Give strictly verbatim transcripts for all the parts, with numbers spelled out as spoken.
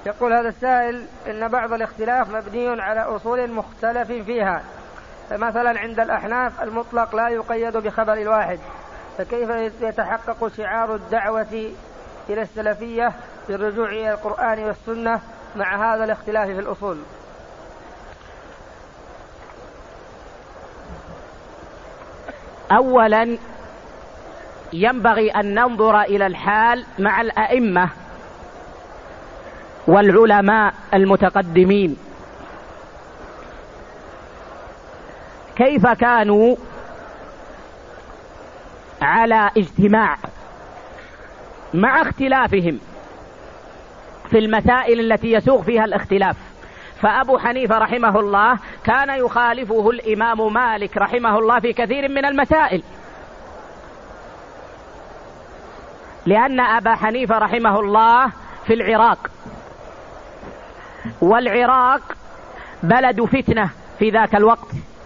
يقول هذا السائل إن بعض الاختلاف مبني على أصول مختلف فيها، فمثلا عند الأحناف المطلق لا يقيد بخبر الواحد، فكيف يتحقق شعار الدعوة إلى السلفية بالرجوع إلى القرآن والسنة مع هذا الاختلاف في الأصول؟ أولا ينبغي أن ننظر إلى الحال مع الأئمة والعلماء المتقدمين، كيف كانوا على اجتماع مع اختلافهم في المسائل التي يسوغ فيها الاختلاف. فأبو حنيفة رحمه الله كان يخالفه الإمام مالك رحمه الله في كثير من المسائل، لأن أبا حنيفة رحمه الله في العراق، والعراق بلد فتنة في ذاك الوقت،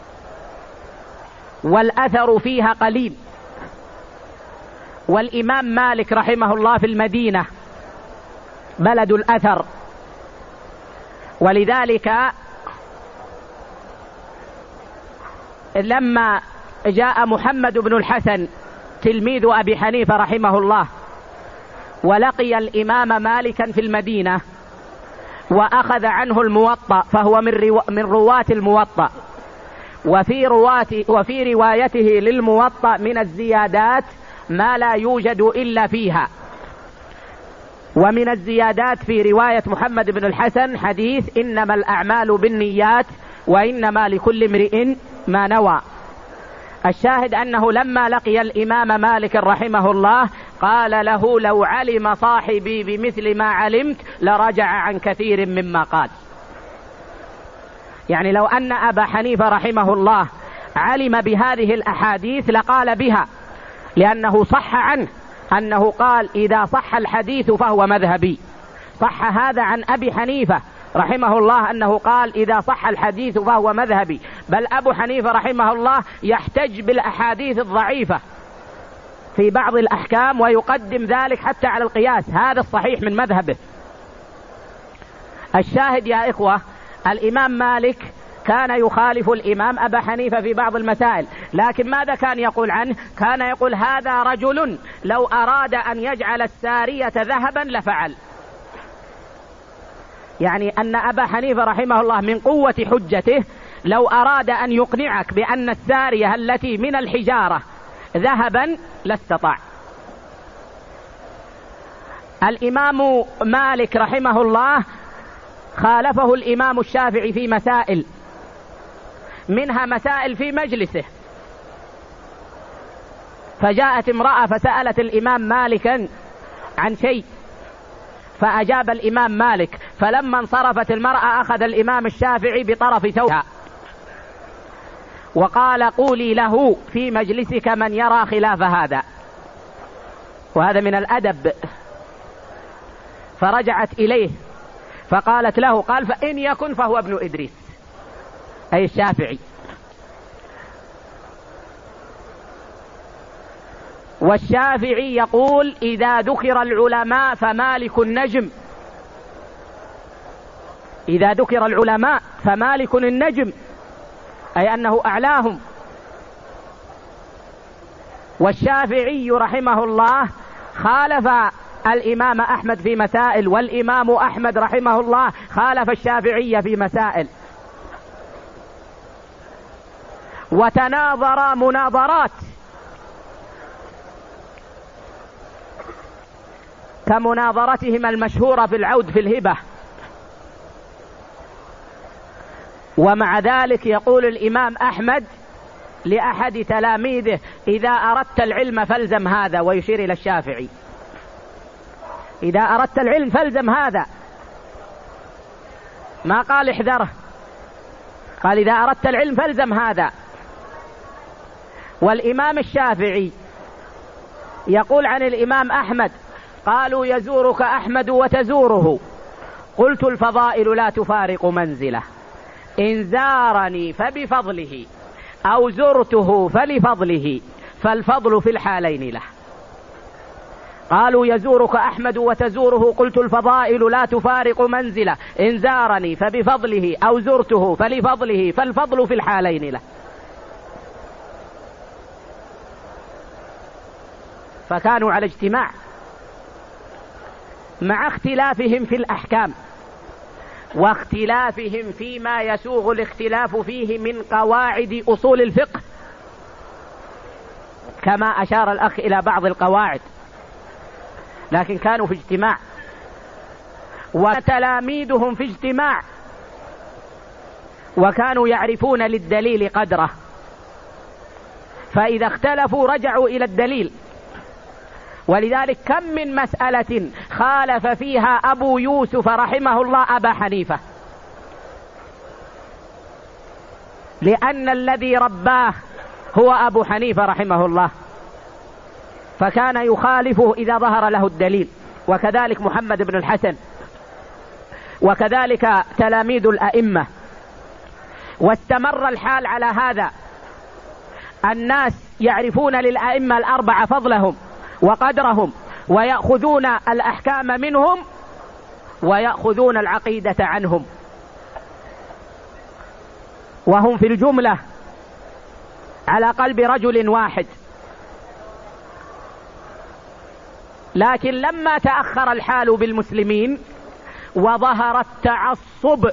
والأثر فيها قليل، والإمام مالك رحمه الله في المدينة بلد الأثر. ولذلك لما جاء محمد بن الحسن تلميذ أبي حنيفة رحمه الله ولقي الإمام مالكا في المدينة وأخذ عنه الموطأ، فهو من, رو... من رواة الموطأ، وفي, رواة... وفي روايته للموطأ من الزيادات ما لا يوجد إلا فيها. ومن الزيادات في رواية محمد بن الحسن حديث إنما الأعمال بالنيات وإنما لكل امرئ ما نوى. الشاهد أنه لما لقي الإمام مالك رحمه الله قال له لو علم صاحبي بمثل ما علمت لرجع عن كثير مما قال. يعني لو أن أبا حنيفة رحمه الله علم بهذه الأحاديث لقال بها، لأنه صح عنه أنه قال إذا صح الحديث فهو مذهبي. صح هذا عن أبي حنيفة رحمه الله أنه قال إذا صح الحديث فهو مذهبي. بل أبو حنيفة رحمه الله يحتج بالأحاديث الضعيفة في بعض الأحكام ويقدم ذلك حتى على القياس، هذا الصحيح من مذهبه. الشاهد يا إخوة، الإمام مالك كان يخالف الإمام أبا حنيفة في بعض المسائل، لكن ماذا كان يقول عنه؟ كان يقول هذا رجل لو أراد أن يجعل السارية ذهبا لفعل. يعني أن أبا حنيفة رحمه الله من قوة حجته لو أراد أن يقنعك بأن السارية التي من الحجارة ذهبا لاستطاع. الإمام مالك رحمه الله خالفه الإمام الشافعي في مسائل، منها مسائل في مجلسه. فجاءت امرأة فسألت الإمام مالكا عن شيء فأجاب الإمام مالك، فلما انصرفت المرأة أخذ الإمام الشافعي بطرف ثوبها وقال قولي له في مجلسك من يرى خلاف هذا، وهذا من الأدب. فرجعت إليه فقالت له، قال فإن يكن فهو ابن إدريس، أي الشافعي. والشافعي يقول إذا ذكر العلماء فمالك النجم، إذا ذكر العلماء فمالك النجم، أي أنه أعلاهم. والشافعي رحمه الله خالف الإمام أحمد في مسائل، والإمام أحمد رحمه الله خالف الشافعي في مسائل، وتناظر مناظرات كمناظرتهما المشهورة في العود في الهبة. ومع ذلك يقول الإمام أحمد لأحد تلاميذه إذا أردت العلم فالزم هذا، ويشير إلى الشافعي، إذا أردت العلم فالزم هذا، ما قال احذره، قال إذا أردت العلم فالزم هذا. والإمام الشافعي يقول عن الإمام أحمد قالوا يزورك أحمد وتزوره، قلت الفضائل لا تفارق منزله، إن زارني فبفضله أو زرته فلفضله، فالفضل في الحالين له. قالوا يزورك أحمد وتزوره، قلت الفضائل لا تفارق منزله، إن زارني فبفضله أو زرته فلفضله، فالفضل في الحالين له. فكانوا على اجتماع مع اختلافهم في الأحكام واختلافهم فيما يسوغ الاختلاف فيه من قواعد أصول الفقه، كما أشار الأخ إلى بعض القواعد، لكن كانوا في اجتماع وتلاميذهم في اجتماع، وكانوا يعرفون للدليل قدره، فإذا اختلفوا رجعوا إلى الدليل. ولذلك كم من مسألة خالف فيها أبو يوسف رحمه الله أبا حنيفة، لأن الذي رباه هو أبو حنيفة رحمه الله، فكان يخالفه إذا ظهر له الدليل، وكذلك محمد بن الحسن، وكذلك تلاميذ الأئمة. واستمر الحال على هذا، الناس يعرفون للأئمة الأربعة فضلهم وقدرهم، ويأخذون الأحكام منهم ويأخذون العقيدة عنهم، وهم في الجملة على قلب رجل واحد. لكن لما تأخر الحال بالمسلمين وظهر التعصب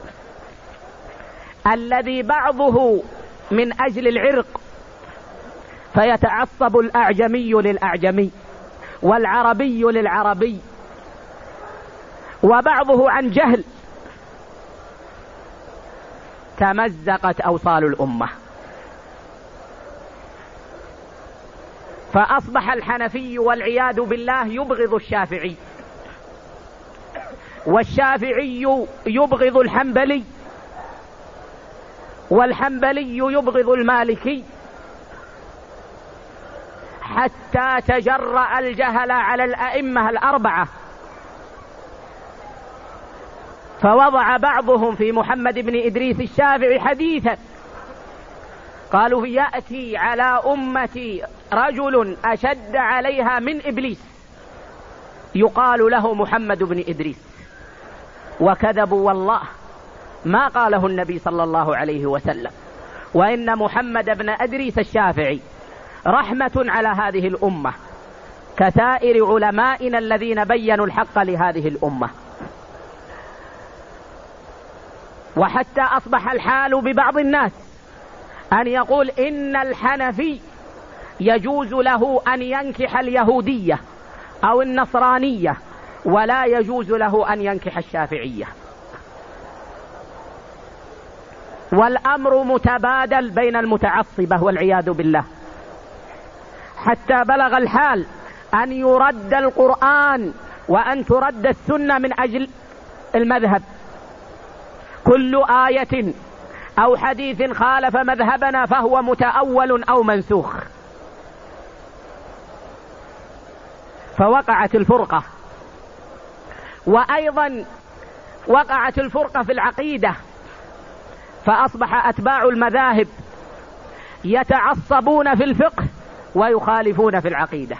الذي بعضه من أجل العرق، فيتعصب الأعجمي للأعجمي والعربي للعربي، وبعضه عن جهل، تمزقت أوصال الأمة، فأصبح الحنفي والعياذ بالله يبغض الشافعي، والشافعي يبغض الحنبلي، والحنبلي يبغض المالكي، حتى تجرأ الجهل على الأئمة الأربعة. فوضع بعضهم في محمد بن إدريس الشافعي حديثا، قالوا يأتي على أمتي رجل أشد عليها من إبليس يقال له محمد بن إدريس، وكذبوا والله ما قاله النبي صلى الله عليه وسلم، وإن محمد بن إدريس الشافعي رحمة على هذه الأمة كسائر علمائنا الذين بينوا الحق لهذه الأمة. وحتى أصبح الحال ببعض الناس أن يقول إن الحنفي يجوز له أن ينكح اليهودية أو النصرانية، ولا يجوز له أن ينكح الشافعية. والأمر متبادل بين المتعصبة والعياذ بالله، حتى بلغ الحال أن يرد القرآن وأن ترد السنة من أجل المذهب. كل آية أو حديث خالف مذهبنا فهو متأول أو منسوخ. فوقعت الفرقة، وأيضا وقعت الفرقة في العقيدة، فأصبح أتباع المذاهب يتعصبون في الفقه ويخالفون في العقيدة.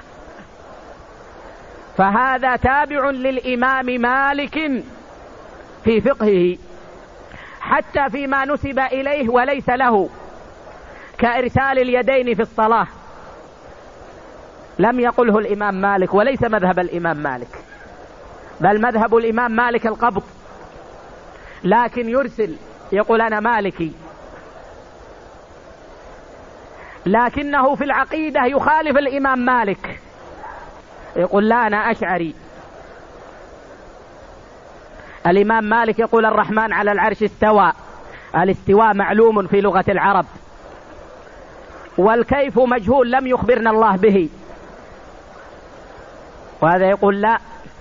فهذا تابع للإمام مالك في فقهه، حتى فيما نسب إليه وليس له، كإرسال اليدين في الصلاة، لم يقله الإمام مالك، وليس مذهب الإمام مالك، بل مذهب الإمام مالك القبض، لكن يرسل يقول أنا مالكي، لكنه في العقيدة يخالف الإمام مالك، يقول لا أنا أشعري. الإمام مالك يقول الرحمن على العرش استوى، الاستواء معلوم في لغة العرب، والكيف مجهول لم يخبرنا الله به. وهذا يقول لا،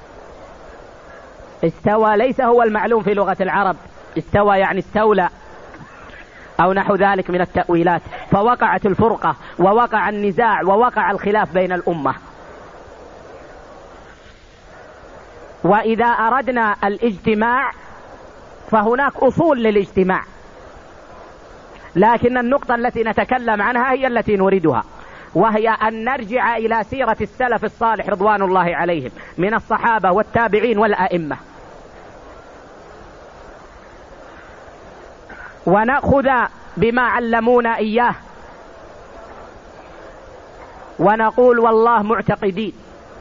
استوى ليس هو المعلوم في لغة العرب، استوى يعني استولى أو نحو ذلك من التأويلات. فوقعت الفرقة ووقع النزاع ووقع الخلاف بين الأمة. وإذا أردنا الاجتماع فهناك أصول للاجتماع، لكن النقطة التي نتكلم عنها هي التي نريدها. وهي أن نرجع إلى سيرة السلف الصالح رضوان الله عليهم من الصحابة والتابعين والأئمة، ونأخذ بما علمونا إياه، ونقول والله معتقدين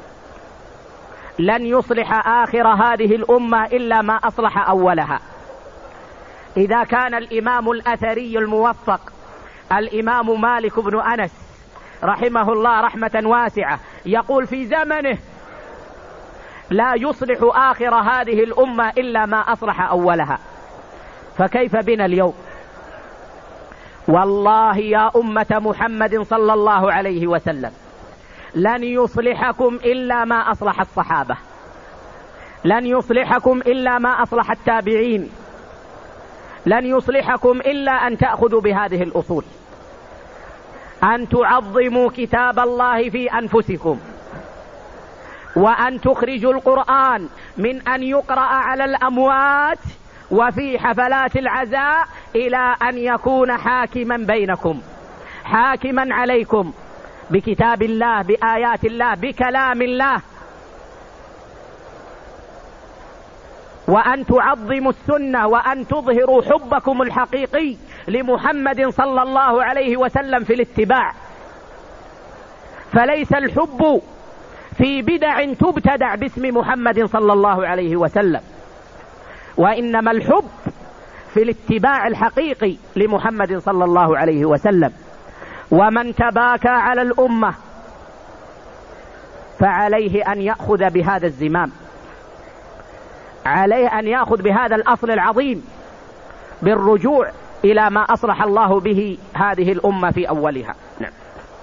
لن يصلح آخر هذه الأمة إلا ما أصلح أولها. إذا كان الإمام الأثري الموفق الإمام مالك بن أنس رحمه الله رحمة واسعة يقول في زمنه لا يصلح آخر هذه الأمة إلا ما أصلح أولها، فكيف بنا اليوم؟ والله يا أمة محمد صلى الله عليه وسلم لن يصلحكم إلا ما أصلح الصحابة، لن يصلحكم إلا ما أصلح التابعين، لن يصلحكم إلا أن تأخذوا بهذه الأصول، أن تعظموا كتاب الله في أنفسكم، وأن تخرجوا القرآن من أن يقرأ على الأموات وفي حفلات العزاء إلى أن يكون حاكما بينكم، حاكما عليكم بكتاب الله، بآيات الله، بكلام الله، وأن تعظموا السنة، وأن تظهروا حبكم الحقيقي لمحمد صلى الله عليه وسلم في الاتباع. فليس الحب في بدع تبتدع باسم محمد صلى الله عليه وسلم، وإنما الحب في الاتباع الحقيقي لمحمد صلى الله عليه وسلم. ومن تباكى على الأمة فعليه أن يأخذ بهذا الزمام، عليه أن يأخذ بهذا الأصل العظيم بالرجوع إلى ما أصلح الله به هذه الأمة في أولها. نعم.